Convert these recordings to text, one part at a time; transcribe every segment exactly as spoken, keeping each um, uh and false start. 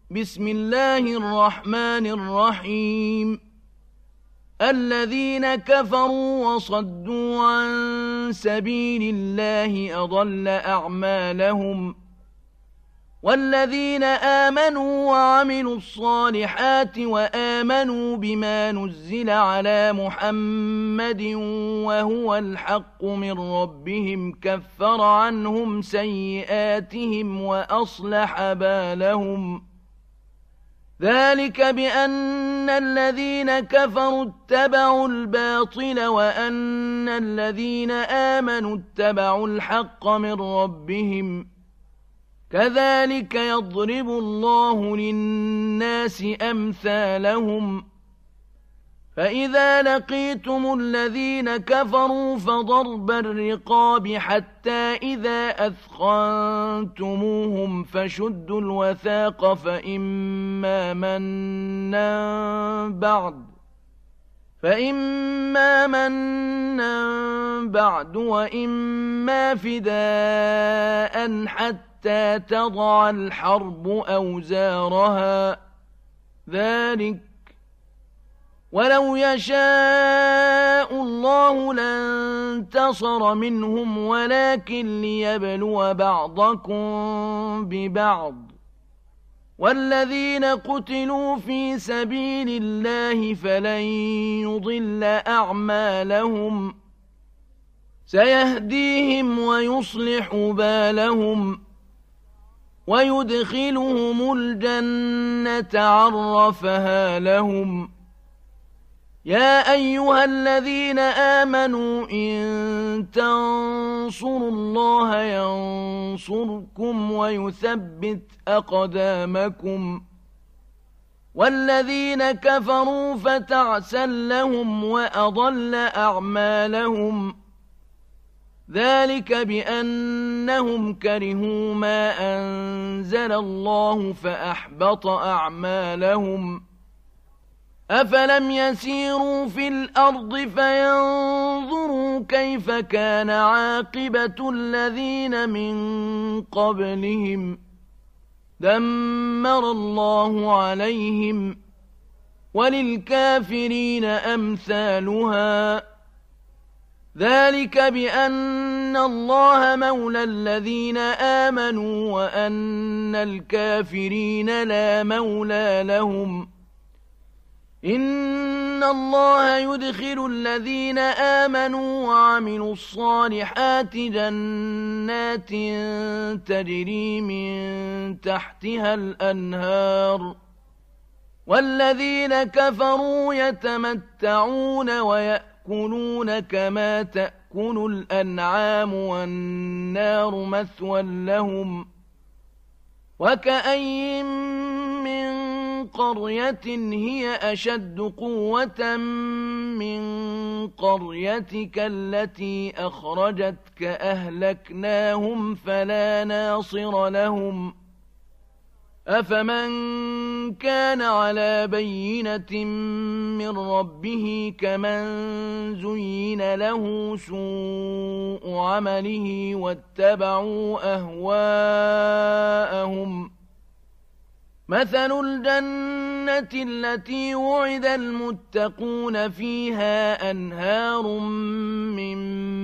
بسم الله الرحمن الرحيم الذين كفروا وصدوا عن سبيل الله أضل أعمالهم والذين آمنوا وعملوا الصالحات وآمنوا بما نزل على محمد وهو الحق من ربهم كفر عنهم سيئاتهم وأصلح بالهم ذلك بأن الذين كفروا اتبعوا الباطل وأن الذين آمنوا اتبعوا الحق من ربهم كذلك يضرب الله للناس أمثالهم فإذا لقيتم الذين كفروا فضرب الرقاب حتى إذا أثخنتموهم فشدوا الوثاق فإما منا بعد فإما منا بعد وإما فداء حتى تضع الحرب أوزارها ذلك ولو يشاء الله لانتصر منهم ولكن ليبلو بعضكم ببعض والذين قتلوا في سبيل الله فلن يضل أعمالهم سيهديهم ويصلح بالهم ويدخلهم الجنة عرفها لهم يا أيها الذين آمنوا إن تنصروا الله ينصركم ويثبت أقدامكم والذين كفروا فتعسا لهم وأضل أعمالهم ذلك بأنهم كرهوا ما أنزل الله فأحبط أعمالهم أفلم يسيروا في الأرض فينظروا كيف كان عاقبة الذين من قبلهم دمر الله عليهم وللكافرين أمثالها ذلك بأن الله مولى الذين آمنوا وأن الكافرين لا مولى لهم إن الله يدخل الذين آمنوا وعملوا الصالحات جنات تجري من تحتها الأنهار والذين كفروا يتمتعون ويأكلون كما تأكل الأنعام والنار مثوى لهم وكأي من قرية هي أشد قوة من قريتك التي أخرجتك أهلكناهم فلا ناصر لهم أفمن كان على بينة من ربه كمن زين له سوء عمله واتبعوا أهواءهم مثل الجنة التي وعد المتقون فيها أنهار من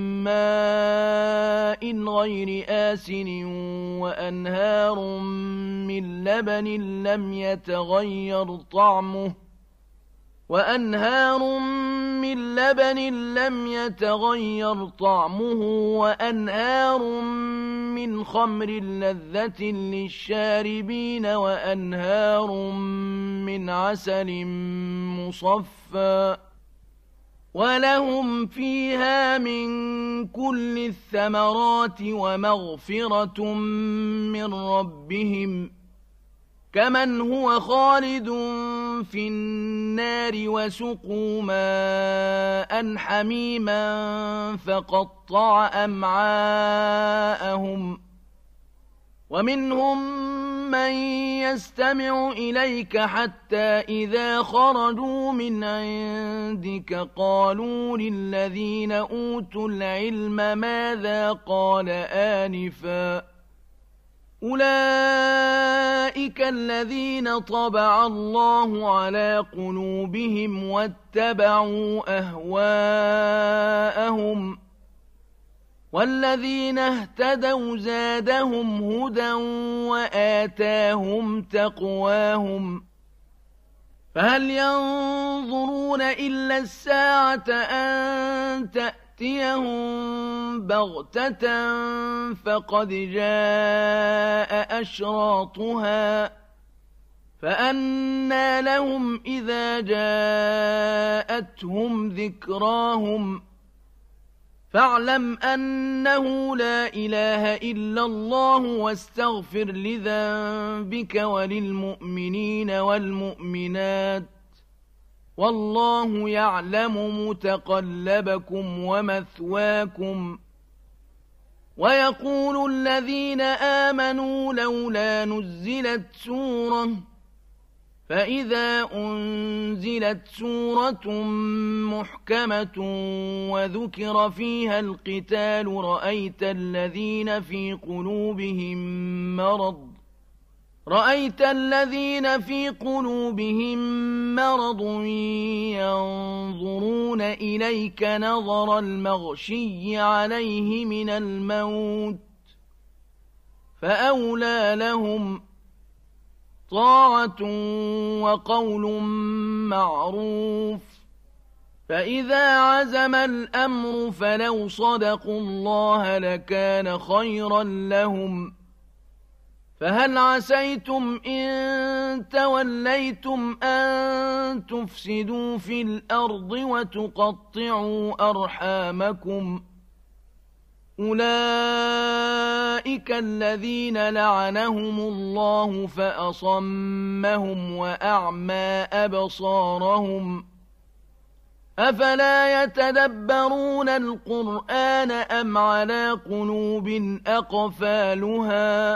ماء غير آسن وأنهار من لبن لم يتغير طعمه وأنهار من لبن لم يتغير طعمه وأنهار من خمر لذة للشاربين وأنهار من عسل مصفى ولهم فيها من كل الثمرات ومغفرة من ربهم كمن هو خالد في النار وسقوا ماء حميما فقطع أمعاءهم ومنهم من يستمع إليك حتى إذا خرجوا من عندك قالوا للذين أوتوا العلم ماذا قال آنفا أولئك الذين طبع الله على قلوبهم واتبعوا أهواءهم والذين اهتدوا زادهم هدى وآتاهم تقواهم فهل ينظرون إلا الساعة أن تأتيهم بغتة فقد جاء أشراطها فأنى لهم إذا جاءتهم ذكراهم فاعلم أنه لا إله إلا الله واستغفر لذنبك وللمؤمنين والمؤمنات والله يعلم متقلبكم ومثواكم ويقول الذين آمنوا لولا نزلت سورة فإذا أنزلت سورة محكمة وذكر فيها القتال رأيت الذين في قلوبهم مرض رأيت الذين في قلوبهم مرض ينظرون إليك نظر المغشي عليه من الموت فأولى لهم طاعة وقول معروف فإذا عزم الأمر فلو صدقوا الله لكان خيرا لهم فهل عسيتم إن توليتم أن تفسدوا في الأرض وتقطعوا أرحامكم أولئك الذين لعنهم الله فأصمهم وأعمى أبصارهم أفلا يتدبرون القرآن أم على قلوب أقفالها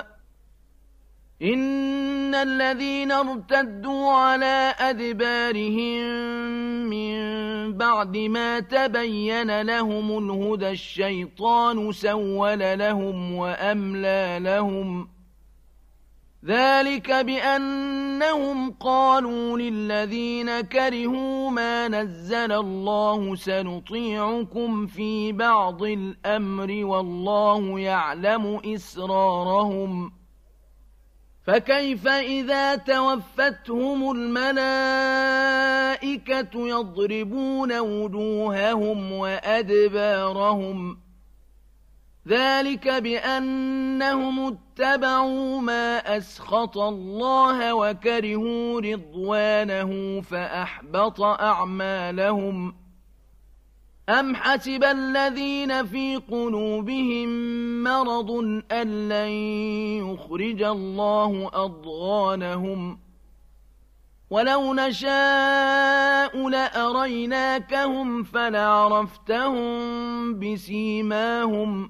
إن الذين ارتدوا على أدبارهم من بعد ما تبين لهم الهدى الشيطان سول لهم وأملى لهم ذلك بأنهم قالوا للذين كرهوا ما نزل الله سنطيعكم في بعض الأمر والله يعلم إسرارهم فكيف إذا توفتهم الملائكة يضربون وجوههم وأدبارهم ذلك بأنهم اتبعوا ما أسخط الله وكرهوا رضوانه فأحبط أعمالهم أم حسب الذين في قلوبهم مرض أن لن يخرج الله أضغانهم ولو نشاء لأريناكهم فلعرفتهم بسيماهم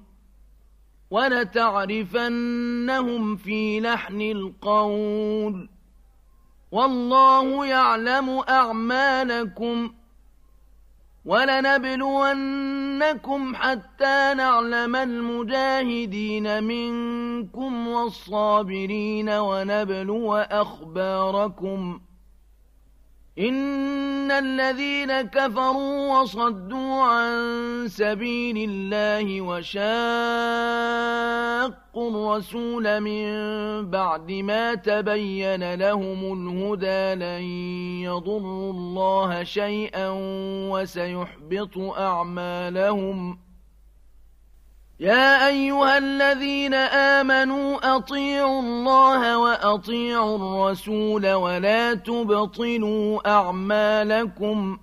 ولتعرفنهم في لحن القول والله يعلم أعمالكم ولنبلونكم حتى نعلم المجاهدين منكم والصابرين ونبلو أخباركم إن الذين كفروا وصدوا عن سبيل الله وشاقوا الرسول من بعد ما تبين لهم الهدى لن يضروا الله شيئا وسيحبط أعمالهم يا أيها الذين آمنوا أطيعوا الله وأطيعوا الرسول ولا تبطلوا أعمالكم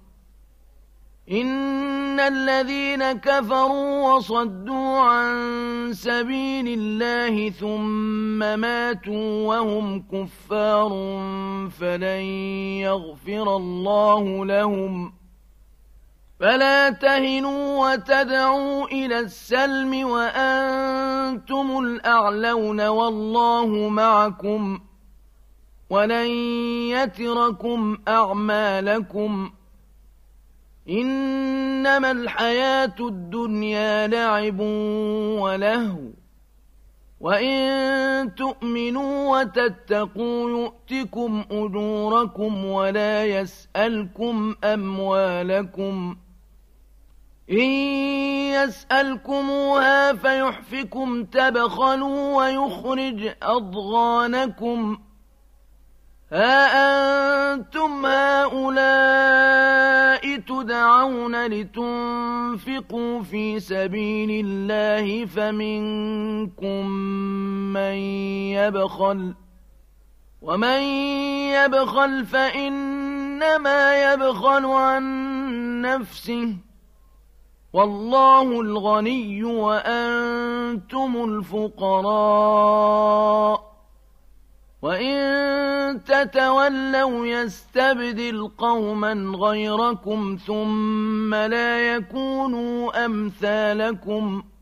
إن الذين كفروا وصدوا عن سبيل الله ثم ماتوا وهم كفار فلن يغفر الله لهم فلا تهنوا وتدعوا إلى السلم وأنتم الأعلون والله معكم ولن يتركم أعمالكم إنما الحياة الدنيا لعب ولهو وإن تؤمنوا وتتقوا يؤتكم أجوركم ولا يسألكم أموالكم إن يسألكموها فيحفكم تبخلوا ويخرج أضغانكم ها أنتم هؤلاء تدعون لتنفقوا في سبيل الله فمنكم من يبخل ومن يبخل فإنما يبخل عن نفسه والله الغني وأنتم الفقراء وإن تتولوا يستبدل قوما غيركم ثم لا يكونوا أمثالكم